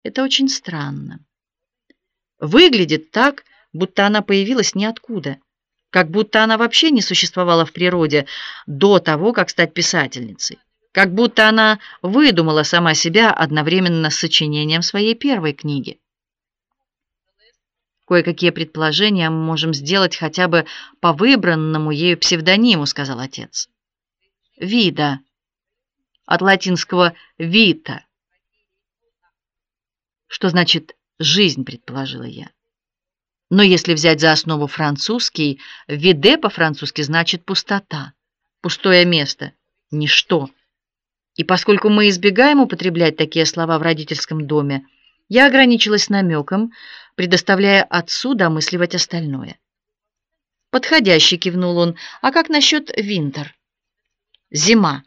Это очень странно. Выглядит так, будто она появилась ниоткуда, как будто она вообще не существовала в природе до того, как стать писательницей, как будто она выдумала сама себя одновременно с сочинением своей первой книги. Кое-какие предположения мы можем сделать хотя бы по выбранному ею псевдониму, сказал отец. Вида, от латинского vita, что значит жизнь, предположила я. Но если взять за основу французский, vide по-французски значит пустота, пустое место, ничто. И поскольку мы избегаем употреблять такие слова в родительском доме, я ограничилась намеком, предоставляя отцу домысливать остальное. Подходяще, кивнул он. А как насчет винтер? Зима.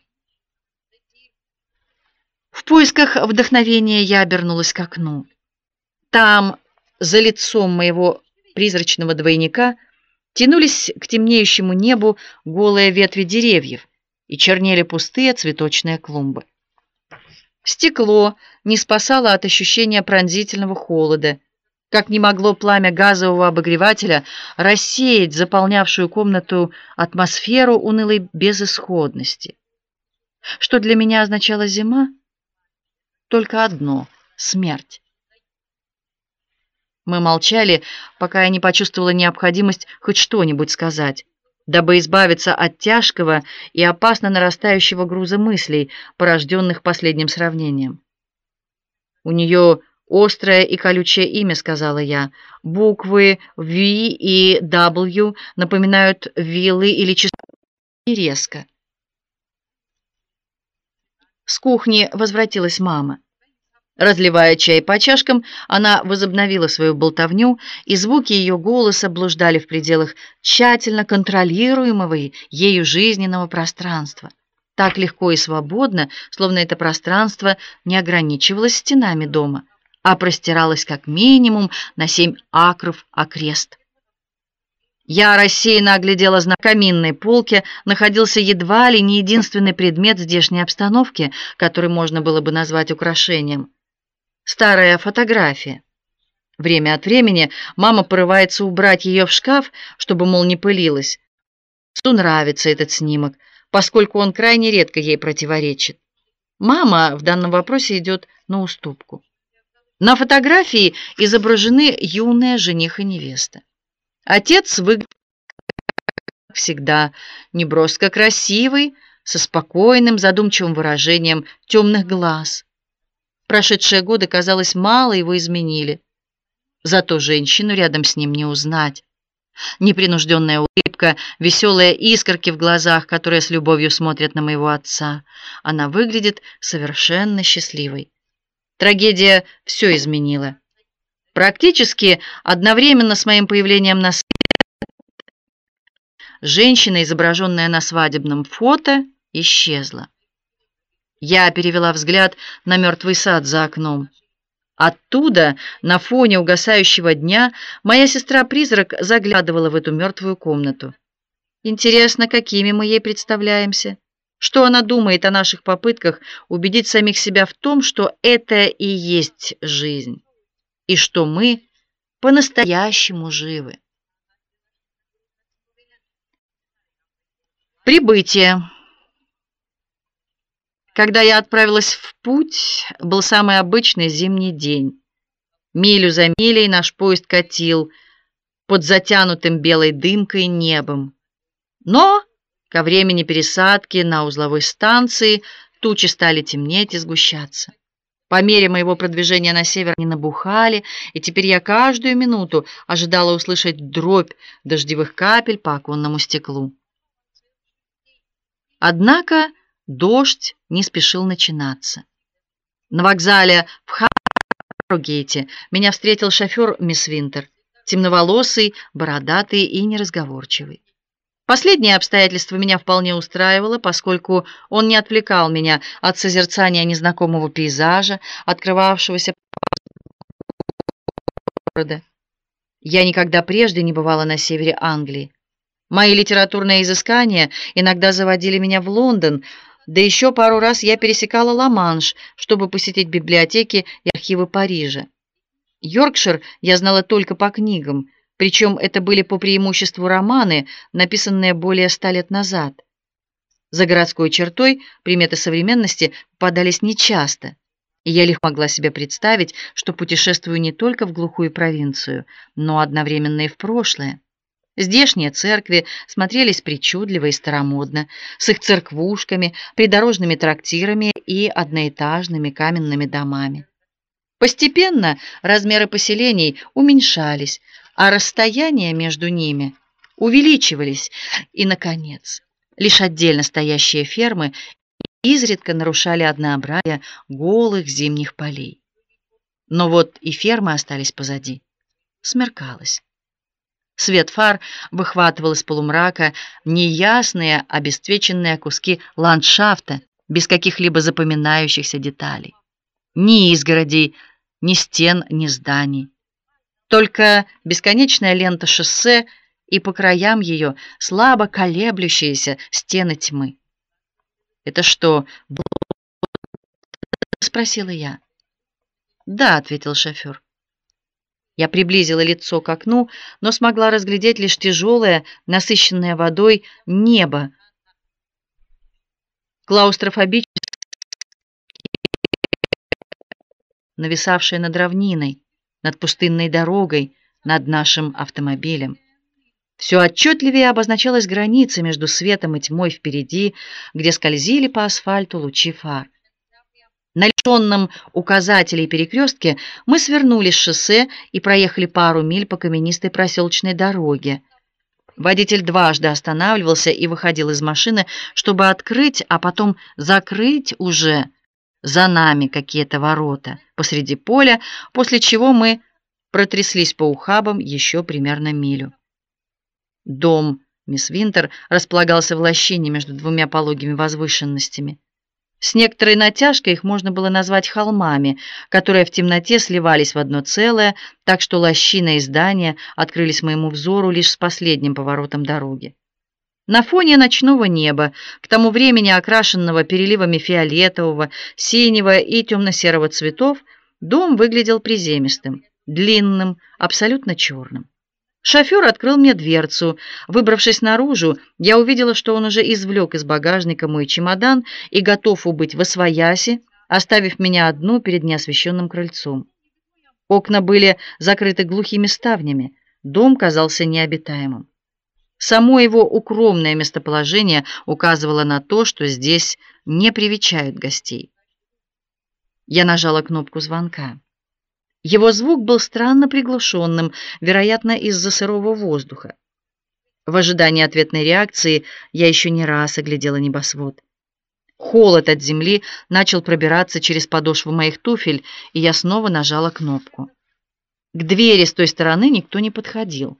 В поисках вдохновения я обернулась к окну. Там, за лицом моего призрачного двойника, тянулись к темнеющему небу голые ветви деревьев и чернели пустые цветочные клумбы. Стекло не спасало от ощущения пронзительного холода, как не могло пламя газового обогревателя рассеять заполнявшую комнату атмосферу унылой безысходности. Что для меня означала зима? Только одно — смерть. Мы молчали, пока я не почувствовала необходимость хоть что-нибудь сказать, дабы избавиться от тяжкого и опасно нарастающего груза мыслей, порожденных последним сравнением. У нее острое и колючее имя, сказала я. Буквы V и W напоминают вилы или часы резко. С кухни возвратилась мама. Разливая чай по чашкам, она возобновила свою болтовню, и звуки ее голоса блуждали в пределах тщательно контролируемого ею жизненного пространства. Так легко и свободно, словно это пространство не ограничивалось стенами дома, а простиралось как минимум на 7 акров окрест. Я рассеянно оглядела на каминной полке, находился едва ли не единственный предмет здешней обстановки, который можно было бы назвать украшением. Старая фотография. Время от времени мама порывается убрать ее в шкаф, чтобы, мол, не пылилась. Отцу нравится этот снимок, поскольку он крайне редко ей противоречит. Мама в данном вопросе идет на уступку. На фотографии изображены юные жених и невеста. Отец выглядит, как всегда, неброско красивый, со спокойным, задумчивым выражением темных глаз. Прошедшие годы, казалось, мало его изменили. Зато женщину рядом с ним не узнать. Непринужденная улыбка, веселые искорки в глазах, которые с любовью смотрят на моего отца. Она выглядит совершенно счастливой. Трагедия все изменила. Практически одновременно с моим появлением на свет женщина, изображенная на свадебном фото, исчезла. Я перевела взгляд на мертвый сад за окном. Оттуда, на фоне угасающего дня, моя сестра-призрак заглядывала в эту мертвую комнату. Интересно, какими мы ей представляемся? Что она думает о наших попытках убедить самих себя в том, что это и есть жизнь, и что мы по-настоящему живы? Прибытие. Когда я отправилась в путь, был самый обычный зимний день. Милю за милей наш поезд катил под затянутым белой дымкой небом. Но ко времени пересадки на узловой станции тучи стали темнеть и сгущаться. По мере моего продвижения на север они набухали, и теперь я каждую минуту ожидала услышать дробь дождевых капель по оконному стеклу. Однако дождь не спешил начинаться. На вокзале в Харрогейте меня встретил шофер мисс Винтер, темноволосый, бородатый и неразговорчивый. Последнее обстоятельство меня вполне устраивало, поскольку он не отвлекал меня от созерцания незнакомого пейзажа, открывавшегося города. Я никогда прежде не бывала на севере Англии. Мои литературные изыскания иногда заводили меня в Лондон, Да еще пару раз я пересекала Ла-Манш, чтобы посетить библиотеки и архивы Парижа. Йоркшир я знала только по книгам, причем это были по преимуществу романы, написанные более 100 лет назад. За городской чертой приметы современности попадались нечасто, и я легко могла себе представить, что путешествую не только в глухую провинцию, но одновременно и в прошлое. Здешние церкви смотрелись причудливо и старомодно, с их церквушками, придорожными трактирами и одноэтажными каменными домами. Постепенно размеры поселений уменьшались, а расстояния между ними увеличивались, и, наконец, лишь отдельно стоящие фермы изредка нарушали однообразие голых зимних полей. Но вот и фермы остались позади. Смеркалось. Свет фар выхватывал из полумрака неясные, обесцвеченные куски ландшафта без каких-либо запоминающихся деталей. Ни изгородей, ни стен, ни зданий. Только бесконечная лента шоссе и по краям ее слабо колеблющиеся стены тьмы. «Это что, было?» — спросила я. «Да», — ответил шофер. Я приблизила лицо к окну, но смогла разглядеть лишь тяжелое, насыщенное водой небо. Клаустрофобически нависавшее над равниной, над пустынной дорогой, над нашим автомобилем. Все отчетливее обозначалась граница между светом и тьмой впереди, где скользили по асфальту лучи фар. На лишенном указателей перекрестке мы свернули с шоссе и проехали пару миль по каменистой проселочной дороге. Водитель дважды останавливался и выходил из машины, чтобы открыть, а потом закрыть уже за нами какие-то ворота посреди поля, после чего мы протряслись по ухабам еще примерно милю. Дом мисс Винтер располагался в лощине между двумя пологими возвышенностями. С некоторой натяжкой их можно было назвать холмами, которые в темноте сливались в одно целое, так что лощина и здания открылись моему взору лишь с последним поворотом дороги. На фоне ночного неба, к тому времени окрашенного переливами фиолетового, синего и темно-серого цветов, дом выглядел приземистым, длинным, абсолютно черным. Шофер открыл мне дверцу. Выбравшись наружу, я увидела, что он уже извлек из багажника мой чемодан и готов убыть восвояси, оставив меня одну перед неосвещенным крыльцом. Окна были закрыты глухими ставнями, дом казался необитаемым. Само его укромное местоположение указывало на то, что здесь не привечают гостей. Я нажала кнопку звонка. Его звук был странно приглушенным, вероятно, из-за сырого воздуха. В ожидании ответной реакции я еще не раз оглядела небосвод. Холод от земли начал пробираться через подошву моих туфель, и я снова нажала кнопку. К двери с той стороны никто не подходил.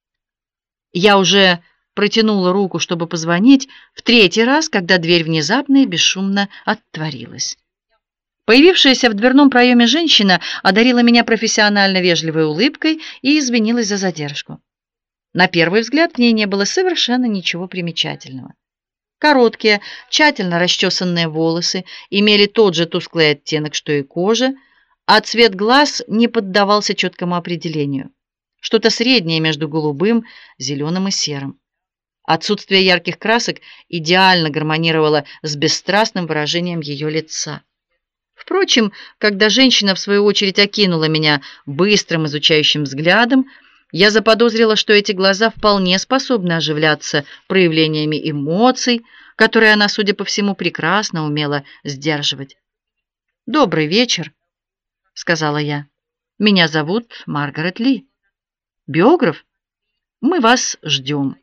Я уже протянула руку, чтобы позвонить, в третий раз, когда дверь внезапно и бесшумно отворилась. Появившаяся в дверном проеме женщина одарила меня профессионально вежливой улыбкой и извинилась за задержку. На первый взгляд в ней не было совершенно ничего примечательного. Короткие, тщательно расчесанные волосы имели тот же тусклый оттенок, что и кожа, а цвет глаз не поддавался четкому определению. Что-то среднее между голубым, зеленым и серым. Отсутствие ярких красок идеально гармонировало с бесстрастным выражением ее лица. Впрочем, когда женщина в свою очередь окинула меня быстрым изучающим взглядом, я заподозрила, что эти глаза вполне способны оживляться проявлениями эмоций, которые она, судя по всему, прекрасно умела сдерживать. «Добрый вечер», — сказала я. «Меня зовут Маргарет Ли. Биограф? Мы вас ждем».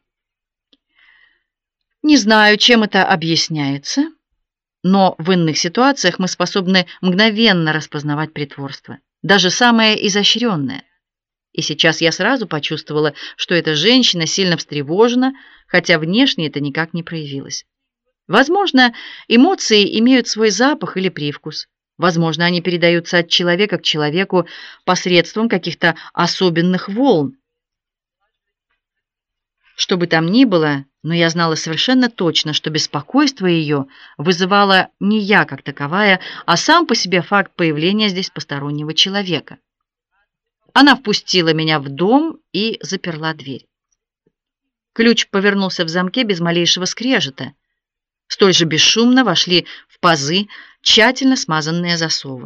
Не знаю, чем это объясняется, но в иных ситуациях мы способны мгновенно распознавать притворство, даже самое изощренное. И сейчас я сразу почувствовала, что эта женщина сильно встревожена, хотя внешне это никак не проявилось. Возможно, эмоции имеют свой запах или привкус. Возможно, они передаются от человека к человеку посредством каких-то особенных волн. Что бы там ни было, Но я знала совершенно точно, что беспокойство ее вызывала не я как таковая, а сам по себе факт появления здесь постороннего человека. Она впустила меня в дом и заперла дверь. Ключ повернулся в замке без малейшего скрежета. Столь же бесшумно вошли в пазы тщательно смазанные засовы.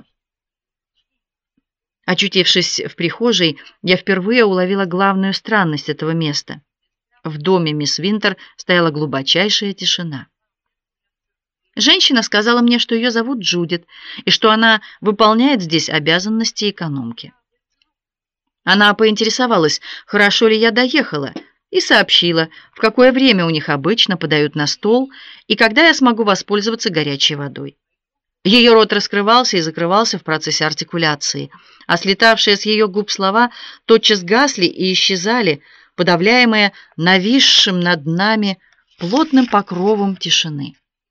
Очутившись в прихожей, я впервые уловила главную странность этого места. В доме мисс Винтер стояла глубочайшая тишина. Женщина сказала мне, что ее зовут Джудит, и что она выполняет здесь обязанности экономки. Она поинтересовалась, хорошо ли я доехала, и сообщила, в какое время у них обычно подают на стол и когда я смогу воспользоваться горячей водой. Ее рот раскрывался и закрывался в процессе артикуляции, а слетавшие с ее губ слова тотчас гасли и исчезали, подавляемые нависшим над нами плотным покровом тишины.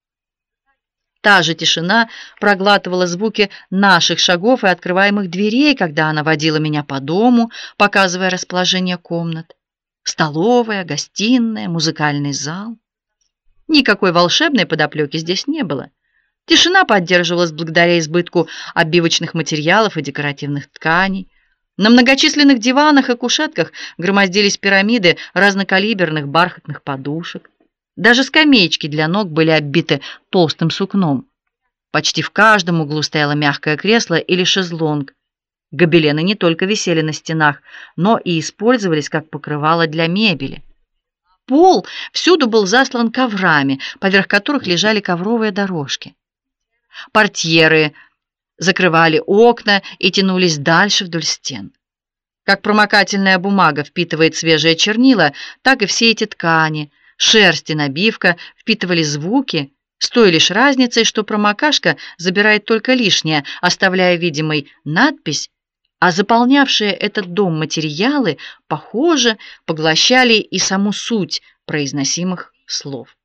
Та же тишина проглатывала звуки наших шагов и открываемых дверей, когда она водила меня по дому, показывая расположение комнат. Столовая, гостиная, музыкальный зал. Никакой волшебной подоплеки здесь не было. Тишина поддерживалась благодаря избытку обивочных материалов и декоративных тканей. На многочисленных диванах и кушетках громоздились пирамиды разнокалиберных бархатных подушек. Даже скамеечки для ног были оббиты толстым сукном. Почти в каждом углу стояло мягкое кресло или шезлонг. Гобелены не только висели на стенах, но и использовались как покрывало для мебели. Пол всюду был заслан коврами, поверх которых лежали ковровые дорожки. Портьеры закрывали окна и тянулись дальше вдоль стен. Как промокательная бумага впитывает свежее чернила, так и все эти ткани, шерсть и набивка впитывали звуки, с той лишь разницей, что промокашка забирает только лишнее, оставляя видимой надпись, а заполнявшие этот дом материалы, похоже, поглощали и саму суть произносимых слов.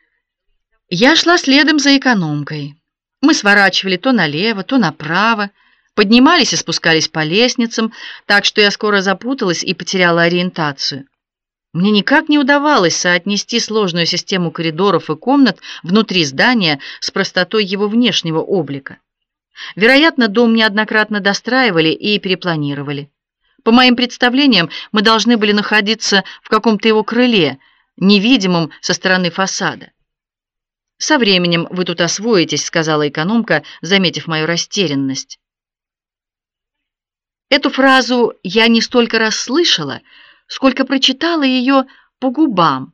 Я шла следом за экономкой. Мы сворачивали то налево, то направо, поднимались и спускались по лестницам, так что я скоро запуталась и потеряла ориентацию. Мне никак не удавалось соотнести сложную систему коридоров и комнат внутри здания с простотой его внешнего облика. Вероятно, дом неоднократно достраивали и перепланировали. По моим представлениям, мы должны были находиться в каком-то его крыле, невидимом со стороны фасада. «Со временем вы тут освоитесь», — сказала экономка, заметив мою растерянность. Эту фразу я не столько расслышала, сколько прочитала ее по губам.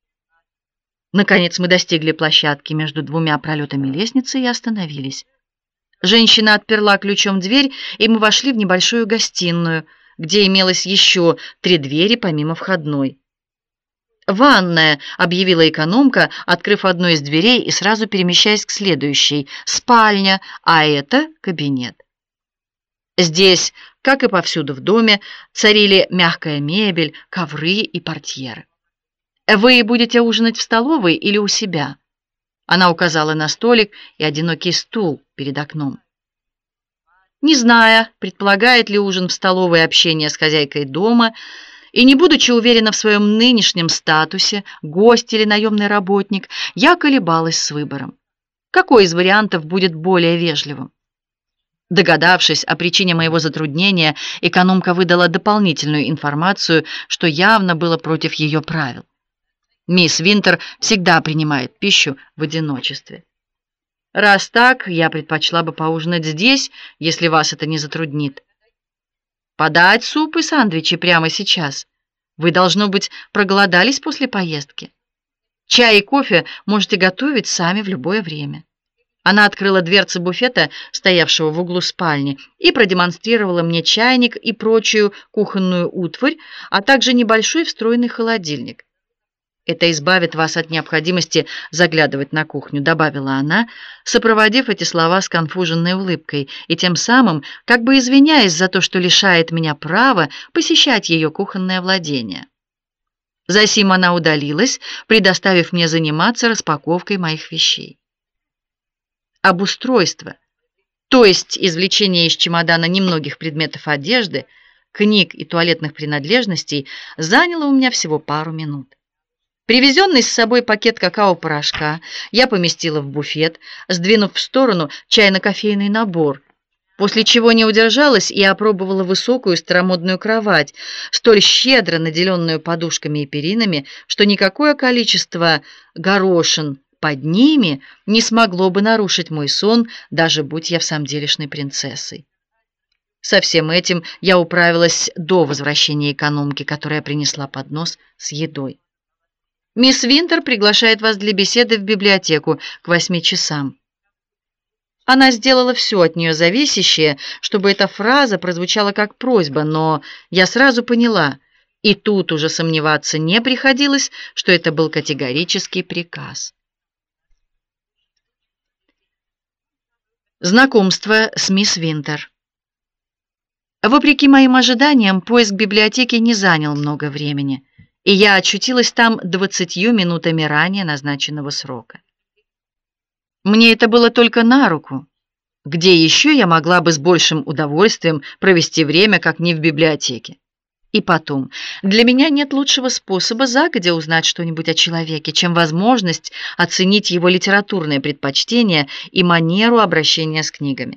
Наконец мы достигли площадки между двумя пролетами лестницы и остановились. Женщина отперла ключом дверь, и мы вошли в небольшую гостиную, где имелось еще 3 двери помимо входной. «Ванная», — объявила экономка, открыв одну из дверей и сразу перемещаясь к следующей. «Спальня, а это кабинет». Здесь, как и повсюду в доме, царили мягкая мебель, ковры и портьеры. «Вы будете ужинать в столовой или у себя?» Она указала на столик и одинокий стул перед окном. Не зная, предполагает ли ужин в столовой общение с хозяйкой дома, и не будучи уверена в своем нынешнем статусе, гость или наемный работник, я колебалась с выбором. Какой из вариантов будет более вежливым? Догадавшись о причине моего затруднения, экономка выдала дополнительную информацию, что явно было против ее правил. Мисс Винтер всегда принимает пищу в одиночестве. Раз так, я предпочла бы поужинать здесь, если вас это не затруднит. Подать суп и сэндвичи прямо сейчас. Вы, должно быть, проголодались после поездки. Чай и кофе можете готовить сами в любое время. Она открыла дверцы буфета, стоявшего в углу спальни, и продемонстрировала мне чайник и прочую кухонную утварь, а также небольшой встроенный холодильник. «Это избавит вас от необходимости заглядывать на кухню», — добавила она, сопроводив эти слова сконфуженной улыбкой и тем самым как бы извиняясь за то, что лишает меня права посещать ее кухонное владение. Засим она удалилась, предоставив мне заниматься распаковкой моих вещей. Обустройство, то есть извлечение из чемодана немногих предметов одежды, книг и туалетных принадлежностей, заняло у меня всего пару минут. Привезенный с собой пакет какао-порошка я поместила в буфет, сдвинув в сторону чайно-кофейный набор, после чего не удержалась и опробовала высокую старомодную кровать, столь щедро наделенную подушками и перинами, что никакое количество горошин под ними не смогло бы нарушить мой сон, даже будь я всамделишной принцессой. Со всем этим я управилась до возвращения экономки, которая принесла поднос с едой. «Мисс Винтер приглашает вас для беседы в библиотеку к 8 часам». Она сделала все от нее зависящее, чтобы эта фраза прозвучала как просьба, но я сразу поняла, и тут уже сомневаться не приходилось, что это был категорический приказ. Знакомство с мисс Винтер. Вопреки моим ожиданиям, поиск библиотеки не занял много времени, и я очутилась там 20 минутами ранее назначенного срока. Мне это было только на руку. Где еще я могла бы с большим удовольствием провести время, как не в библиотеке? И потом, для меня нет лучшего способа загодя узнать что-нибудь о человеке, чем возможность оценить его литературные предпочтения и манеру обращения с книгами.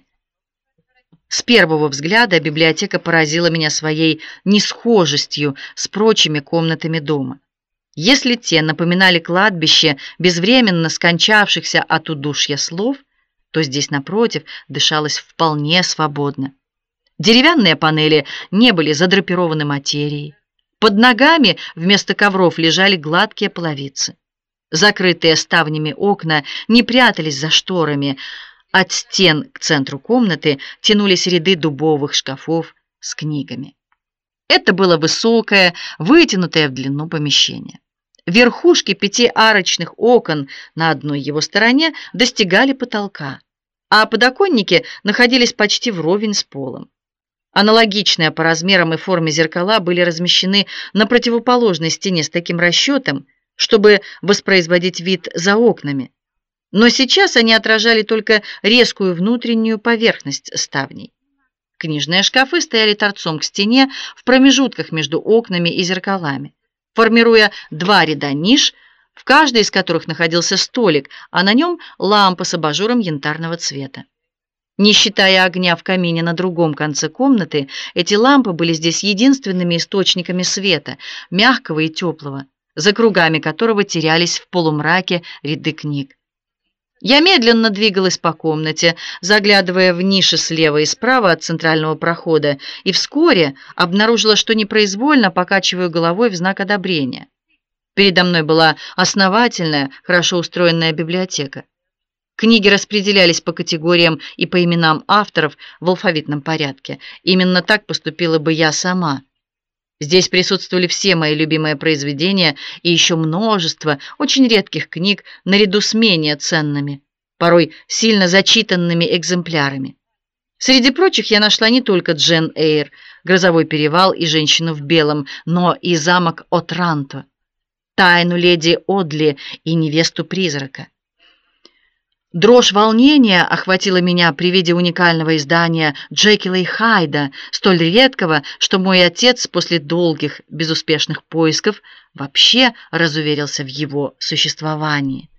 С первого взгляда библиотека поразила меня своей несхожестью с прочими комнатами дома. Если те напоминали кладбище безвременно скончавшихся от удушья слов, то здесь, напротив, дышалось вполне свободно. Деревянные панели не были задрапированы материей. Под ногами вместо ковров лежали гладкие половицы. Закрытые ставнями окна не прятались за шторами. От стен к центру комнаты тянулись ряды дубовых шкафов с книгами. Это было высокое, вытянутое в длину помещение. Верхушки 5 арочных окон на одной его стороне достигали потолка, а подоконники находились почти вровень с полом. Аналогичные по размерам и форме зеркала были размещены на противоположной стене с таким расчетом, чтобы воспроизводить вид за окнами. Но сейчас они отражали только резкую внутреннюю поверхность ставней. Книжные шкафы стояли торцом к стене в промежутках между окнами и зеркалами, формируя 2 ряда ниш, в каждой из которых находился столик, а на нем лампа с абажуром янтарного цвета. Не считая огня в камине на другом конце комнаты, эти лампы были здесь единственными источниками света, мягкого и теплого, за кругами которого терялись в полумраке ряды книг. Я медленно двигалась по комнате, заглядывая в ниши слева и справа от центрального прохода, и вскоре обнаружила, что непроизвольно покачиваю головой в знак одобрения. Передо мной была основательная, хорошо устроенная библиотека. Книги распределялись по категориям и по именам авторов в алфавитном порядке. Именно так поступила бы я сама. Здесь присутствовали все мои любимые произведения и еще множество очень редких книг наряду с менее ценными, порой сильно зачитанными экземплярами. Среди прочих я нашла не только Джейн Эйр, «Грозовой перевал» и «Женщину в белом», но и «Замок Отранто», «Тайну леди Одли» и «Невесту призрака». Дрожь волнения охватила меня при виде уникального издания Джекила и Хайда, столь редкого, что мой отец после долгих безуспешных поисков вообще разуверился в его существовании.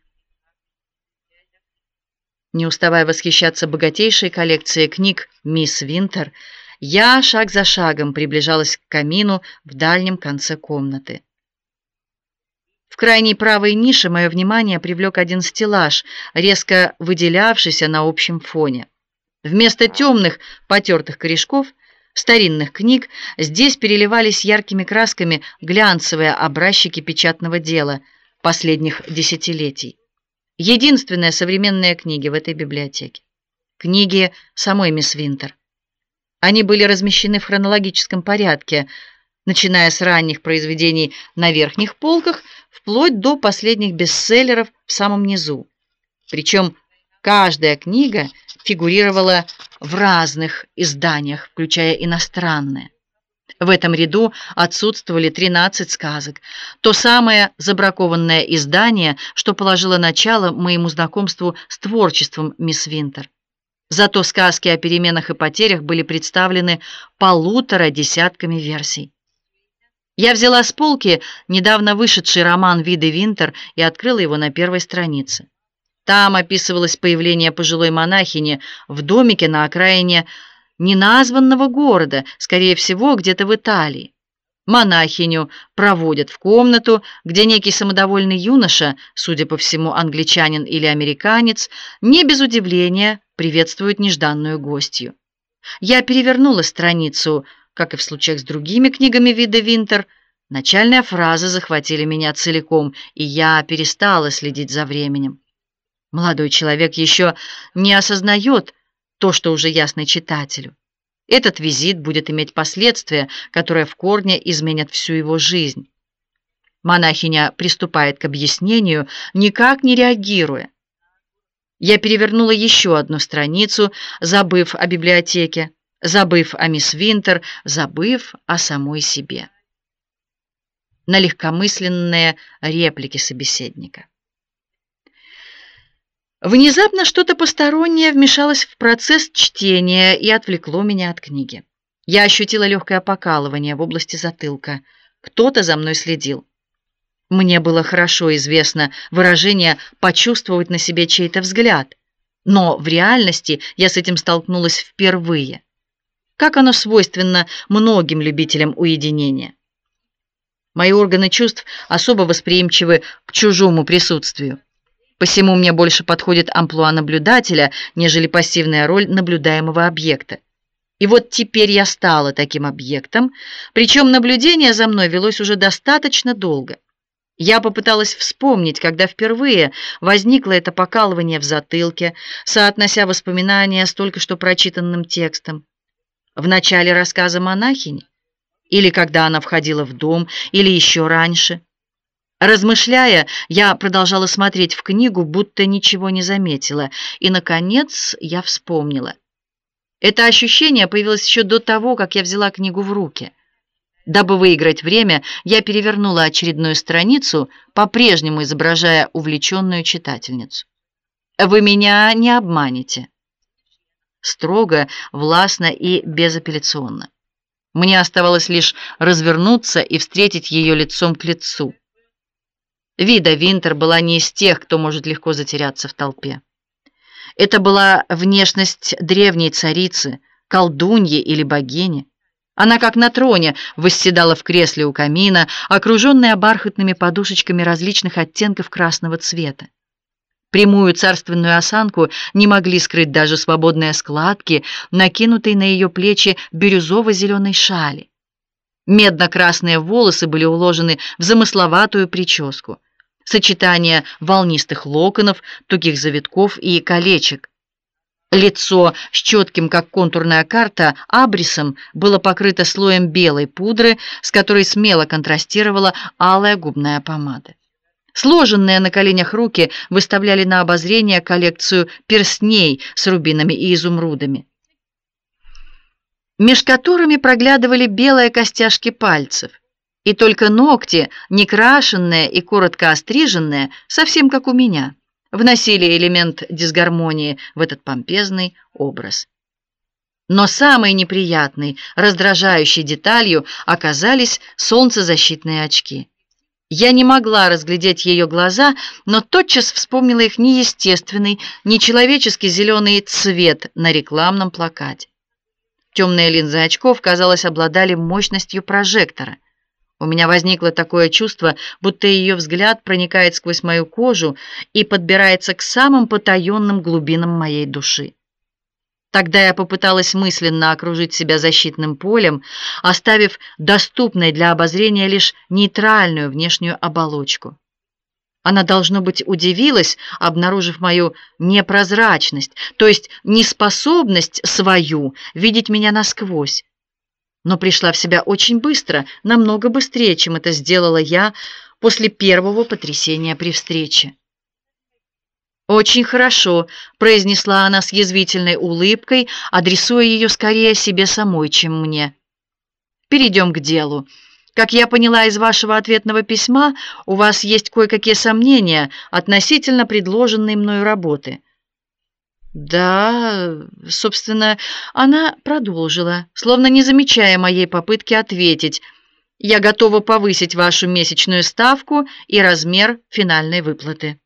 Не уставая восхищаться богатейшей коллекцией книг мисс Винтер, я шаг за шагом приближалась к камину в дальнем конце комнаты. В крайней правой нише мое внимание привлек один стеллаж, резко выделявшийся на общем фоне. Вместо темных потертых корешков старинных книг здесь переливались яркими красками глянцевые образчики печатного дела последних десятилетий. Единственные современные книги в этой библиотеке. Книги самой мисс Винтер. Они были размещены в хронологическом порядке, начиная с ранних произведений на верхних полках, вплоть до последних бестселлеров в самом низу. Причем каждая книга фигурировала в разных изданиях, включая иностранные. В этом ряду отсутствовали 13 сказок, то самое забракованное издание, что положило начало моему знакомству с творчеством мисс Винтер. Зато сказки о переменах и потерях были представлены 1,5 десятками версий. Я взяла с полки недавно вышедший роман Виды Винтер и открыла его на первой странице. Там описывалось появление пожилой монахини в домике на окраине неназванного города, скорее всего, где-то в Италии. Монахиню проводят в комнату, где некий самодовольный юноша, судя по всему, англичанин или американец, не без удивления приветствует нежданную гостью. Я перевернула страницу, как и в случаях с другими книгами Виды Винтер. Начальные фразы захватили меня целиком, и я перестала следить за временем. Молодой человек еще не осознает то, что уже ясно читателю. Этот визит будет иметь последствия, которые в корне изменят всю его жизнь. Монахиня приступает к объяснению, никак не реагируя. Я перевернула еще одну страницу, забыв о библиотеке, забыв о мисс Винтер, забыв о самой себе. На легкомысленные реплики собеседника. Внезапно что-то постороннее вмешалось в процесс чтения и отвлекло меня от книги. Я ощутила легкое покалывание в области затылка. Кто-то за мной следил. Мне было хорошо известно выражение «почувствовать на себе чей-то взгляд», но в реальности я с этим столкнулась впервые. Как оно свойственно многим любителям уединения. Мои органы чувств особо восприимчивы к чужому присутствию. Посему мне больше подходит амплуа наблюдателя, нежели пассивная роль наблюдаемого объекта. И вот теперь я стала таким объектом, причем наблюдение за мной велось уже достаточно долго. Я попыталась вспомнить, когда впервые возникло это покалывание в затылке, соотнося воспоминания с только что прочитанным текстом. В начале рассказа монахини? Или когда она входила в дом, или еще раньше? Размышляя, я продолжала смотреть в книгу, будто ничего не заметила, и, наконец, я вспомнила. Это ощущение появилось еще до того, как я взяла книгу в руки. Дабы выиграть время, я перевернула очередную страницу, по-прежнему изображая увлеченную читательницу. «Вы меня не обманете». Строго, властно и безапелляционно. Мне оставалось лишь развернуться и встретить ее лицом к лицу. Вида Винтер была не из тех, кто может легко затеряться в толпе. Это была внешность древней царицы, колдуньи или богини. Она, как на троне, восседала в кресле у камина, окруженная бархатными подушечками различных оттенков красного цвета. Прямую царственную осанку не могли скрыть даже свободные складки, накинутые на ее плечи бирюзово-зеленой шали. Медно-красные волосы были уложены в замысловатую прическу. Сочетание волнистых локонов, тугих завитков и колечек. Лицо с четким, как контурная карта, абрисом было покрыто слоем белой пудры, с которой смело контрастировала алая губная помада. Сложенные на коленях руки выставляли на обозрение коллекцию перстней с рубинами и изумрудами, меж которыми проглядывали белые костяшки пальцев. И только ногти, некрашенные и коротко остриженные, совсем как у меня, вносили элемент дисгармонии в этот помпезный образ. Но самой неприятной, раздражающей деталью оказались солнцезащитные очки. Я не могла разглядеть ее глаза, но тотчас вспомнила их неестественный, нечеловеческий зеленый цвет на рекламном плакате. Темные линзы очков, казалось, обладали мощностью прожектора. У меня возникло такое чувство, будто ее взгляд проникает сквозь мою кожу и подбирается к самым потаенным глубинам моей души. Тогда я попыталась мысленно окружить себя защитным полем, оставив доступной для обозрения лишь нейтральную внешнюю оболочку. Она, должно быть, удивилась, обнаружив мою непрозрачность, то есть неспособность свою видеть меня насквозь. Но пришла в себя очень быстро, намного быстрее, чем это сделала я после первого потрясения при встрече. «Очень хорошо», — произнесла она с язвительной улыбкой, адресуя ее скорее себе самой, чем мне. «Перейдем к делу. Как я поняла из вашего ответного письма, у вас есть кое-какие сомнения относительно предложенной мною работы». «Да, собственно», — она продолжила, словно не замечая моей попытки ответить. Я готова повысить вашу месячную ставку и размер финальной выплаты.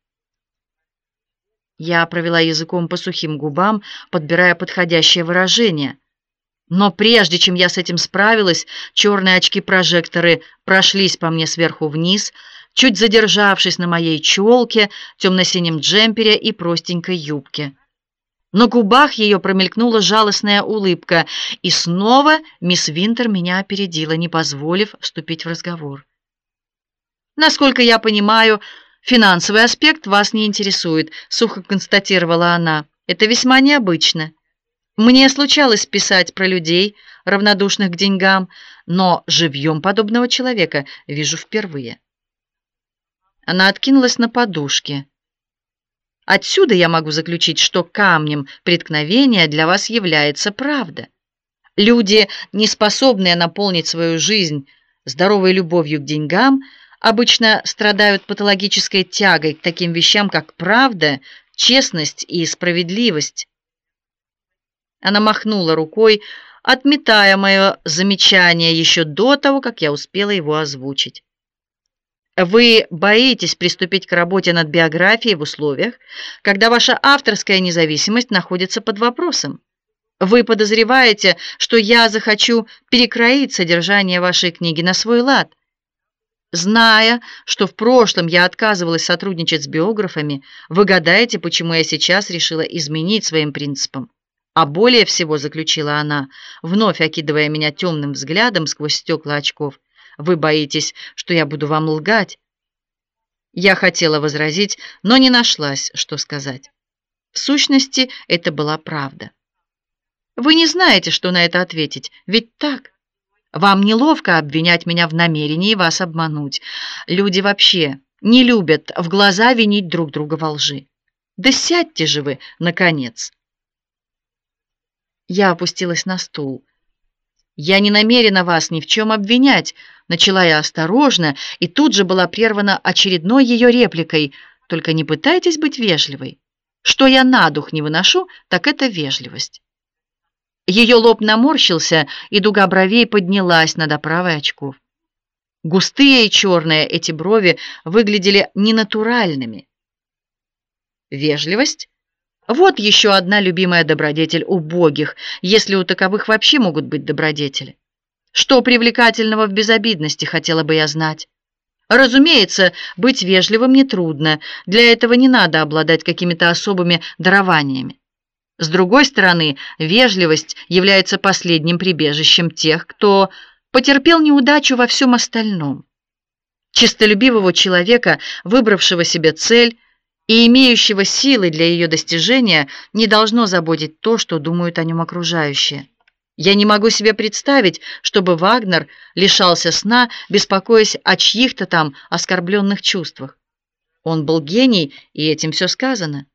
Я провела языком по сухим губам, подбирая подходящее выражение. Но прежде чем я с этим справилась, черные очки-прожекторы прошлись по мне сверху вниз, чуть задержавшись на моей челке, темно-синем джемпере и простенькой юбке. На губах ее промелькнула жалостная улыбка, и снова мисс Винтер меня опередила, не позволив вступить в разговор. «Насколько я понимаю, финансовый аспект вас не интересует», — сухо констатировала она. «Это весьма необычно. Мне случалось писать про людей, равнодушных к деньгам, но живьем подобного человека вижу впервые». Она откинулась на подушке. «Отсюда я могу заключить, что камнем преткновения для вас является правда. Люди, не способные наполнить свою жизнь здоровой любовью к деньгам, обычно страдают патологической тягой к таким вещам, как правда, честность и справедливость». Она махнула рукой, отметая мое замечание еще до того, как я успела его озвучить. «Вы боитесь приступить к работе над биографией в условиях, когда ваша авторская независимость находится под вопросом. Вы подозреваете, что я захочу перекроить содержание вашей книги на свой лад. Зная, что в прошлом я отказывалась сотрудничать с биографами, вы гадаете, почему я сейчас решила изменить своим принципам. А более всего, заключила она, вновь окидывая меня темным взглядом сквозь стекла очков, вы боитесь, что я буду вам лгать. Я хотела возразить, но не нашлась, что сказать. В сущности, это была правда. Вы не знаете, что на это ответить, ведь так? Вам неловко обвинять меня в намерении вас обмануть. Люди вообще не любят в глаза винить друг друга во лжи. Да сядьте же вы, наконец. Я опустилась на стул. «Я не намерена вас ни в чем обвинять», — начала я осторожно, и тут же была прервана очередной ее репликой. «Только не пытайтесь быть вежливой. Что я на дух не выношу, так это вежливость». Ее лоб наморщился, и дуга бровей поднялась над оправой очков. Густые и черные эти брови выглядели ненатуральными. Вежливость? Вот еще одна любимая добродетель убогих, если у таковых вообще могут быть добродетели. Что привлекательного в безобидности, хотела бы я знать. Разумеется, быть вежливым нетрудно, для этого не надо обладать какими-то особыми дарованиями. С другой стороны, вежливость является последним прибежищем тех, кто потерпел неудачу во всем остальном. Честолюбивого человека, выбравшего себе цель и имеющего силы для ее достижения, не должно заботить то, что думают о нем окружающие. Я не могу себе представить, чтобы Вагнер лишался сна, беспокоясь о чьих-то там оскорбленных чувствах. Он был гений, и этим все сказано.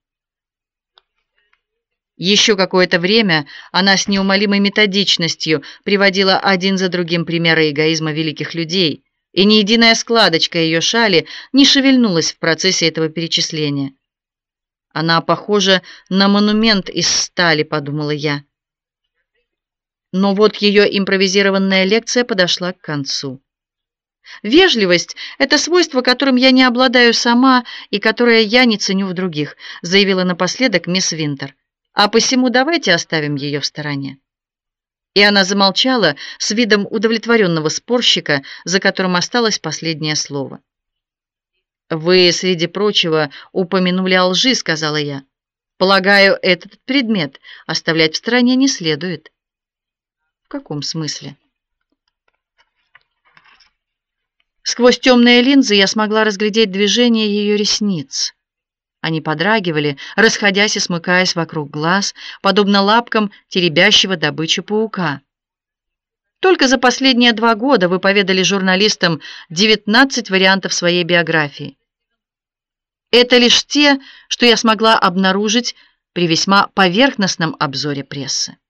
Еще какое-то время она с неумолимой методичностью приводила один за другим примеры эгоизма великих людей, и ни единая складочка ее шали не шевельнулась в процессе этого перечисления. «Она похожа на монумент из стали», — подумала я. Но вот ее импровизированная лекция подошла к концу. «Вежливость — это свойство, которым я не обладаю сама и которое я не ценю в других», — заявила напоследок мисс Винтер. «А посему давайте оставим ее в стороне». И она замолчала с видом удовлетворенного спорщика, за которым осталось последнее слово. «Вы, среди прочего, упомянули о лжи», — сказала я. «Полагаю, этот предмет оставлять в стороне не следует». «В каком смысле?» Сквозь темные линзы я смогла разглядеть движение ее ресниц. Они подрагивали, расходясь и смыкаясь вокруг глаз, подобно лапкам теребящего добычу паука. Только за последние 2 года вы поведали журналистам 19 вариантов своей биографии. Это лишь те, что я смогла обнаружить при весьма поверхностном обзоре прессы.